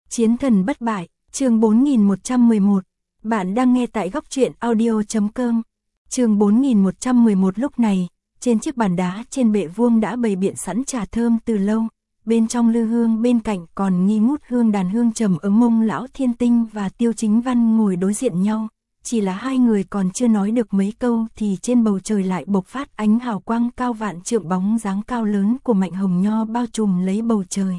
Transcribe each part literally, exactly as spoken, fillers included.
Chiến thần bất bại, chương bốn nghìn một trăm mười một. Bạn đang nghe tại góc truyện audio chấm com. Chương bốn nghìn một trăm mười một. Lúc này, trên chiếc bàn đá trên bệ vuông đã bày biện sẵn trà thơm từ lâu, bên trong lư hương bên cạnh còn nghi ngút hương đàn hương trầm ấm. Ông lão Thiên Tinh và Tiêu Chính Văn ngồi đối diện nhau, chỉ là hai người còn chưa nói được mấy câu thì trên bầu trời lại bộc phát ánh hào quang cao vạn trượng, bóng dáng cao lớn của Mạnh Hồng Nho bao trùm lấy bầu trời.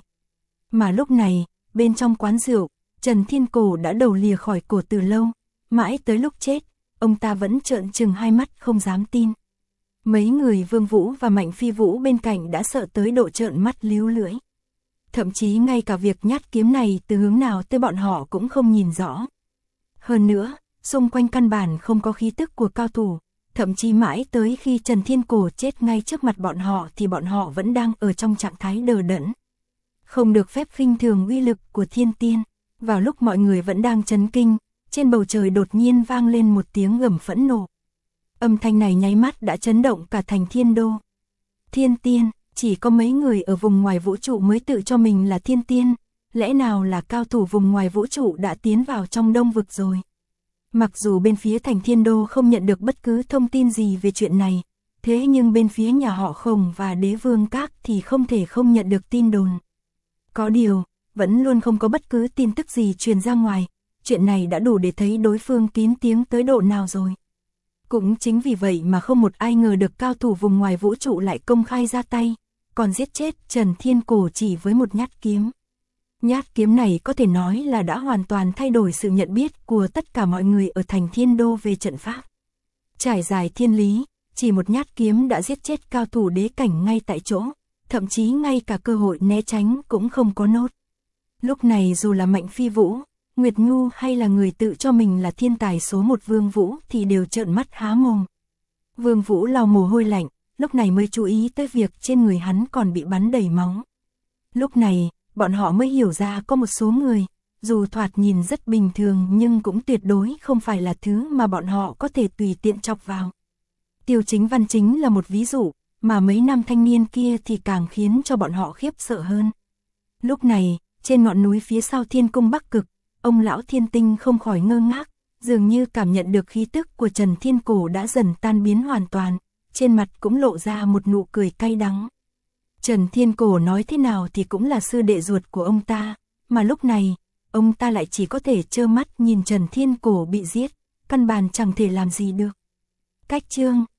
Mà lúc này, bên trong quán rượu, Trần Thiên Cổ đã đầu lìa khỏi cổ từ lâu, mãi tới lúc chết, ông ta vẫn trợn trừng hai mắt không dám tin. Mấy người Vương Vũ và Mạnh Phi Vũ bên cạnh đã sợ tới độ trợn mắt líu lưỡi. Thậm chí ngay cả việc nhát kiếm này từ hướng nào tới bọn họ cũng không nhìn rõ. Hơn nữa, xung quanh căn bản không có khí tức của cao thủ, thậm chí mãi tới khi Trần Thiên Cổ chết ngay trước mặt bọn họ thì bọn họ vẫn đang ở trong trạng thái đờ đẫn. Không được phép khinh thường uy lực của thiên tiên. Vào lúc mọi người vẫn đang chấn kinh, trên bầu trời đột nhiên vang lên một tiếng gầm phẫn nộ. Âm thanh này nháy mắt đã chấn động cả thành thiên đô. Thiên tiên, chỉ có mấy người ở vùng ngoài vũ trụ mới tự cho mình là thiên tiên, lẽ nào là cao thủ vùng ngoài vũ trụ đã tiến vào trong đông vực rồi? Mặc dù bên phía thành thiên đô không nhận được bất cứ thông tin gì về chuyện này, thế nhưng bên phía nhà họ Khổng và Đế Vương Các thì không thể không nhận được tin đồn. Có điều, vẫn luôn không có bất cứ tin tức gì truyền ra ngoài, chuyện này đã đủ để thấy đối phương kín tiếng tới độ nào rồi. Cũng chính vì vậy mà không một ai ngờ được cao thủ vùng ngoài vũ trụ lại công khai ra tay, còn giết chết Trần Thiên Cổ chỉ với một nhát kiếm. Nhát kiếm này có thể nói là đã hoàn toàn thay đổi sự nhận biết của tất cả mọi người ở thành thiên đô về trận pháp. Trải dài thiên lý, chỉ một nhát kiếm đã giết chết cao thủ đế cảnh ngay tại chỗ, thậm chí ngay cả cơ hội né tránh cũng không có nốt. Lúc này dù là Mạnh Phi Vũ, Nguyệt Nhu hay là người tự cho mình là thiên tài số một Vương Vũ thì đều trợn mắt há mồm. Vương Vũ lau mồ hôi lạnh, lúc này mới chú ý tới việc trên người hắn còn bị bắn đầy máu. Lúc này, bọn họ mới hiểu ra có một số người, dù thoạt nhìn rất bình thường nhưng cũng tuyệt đối không phải là thứ mà bọn họ có thể tùy tiện chọc vào. Tiêu Chính Văn chính là một ví dụ, mà mấy nam thanh niên kia thì càng khiến cho bọn họ khiếp sợ hơn. Lúc này, trên ngọn núi phía sau Thiên Cung Bắc Cực, ông lão Thiên Tinh không khỏi ngơ ngác, dường như cảm nhận được khí tức của Trần Thiên Cổ đã dần tan biến hoàn toàn, trên mặt cũng lộ ra một nụ cười cay đắng. Trần Thiên Cổ nói thế nào thì cũng là sư đệ ruột của ông ta, mà lúc này, ông ta lại chỉ có thể trơ mắt nhìn Trần Thiên Cổ bị giết, căn bản chẳng thể làm gì được. Cách chương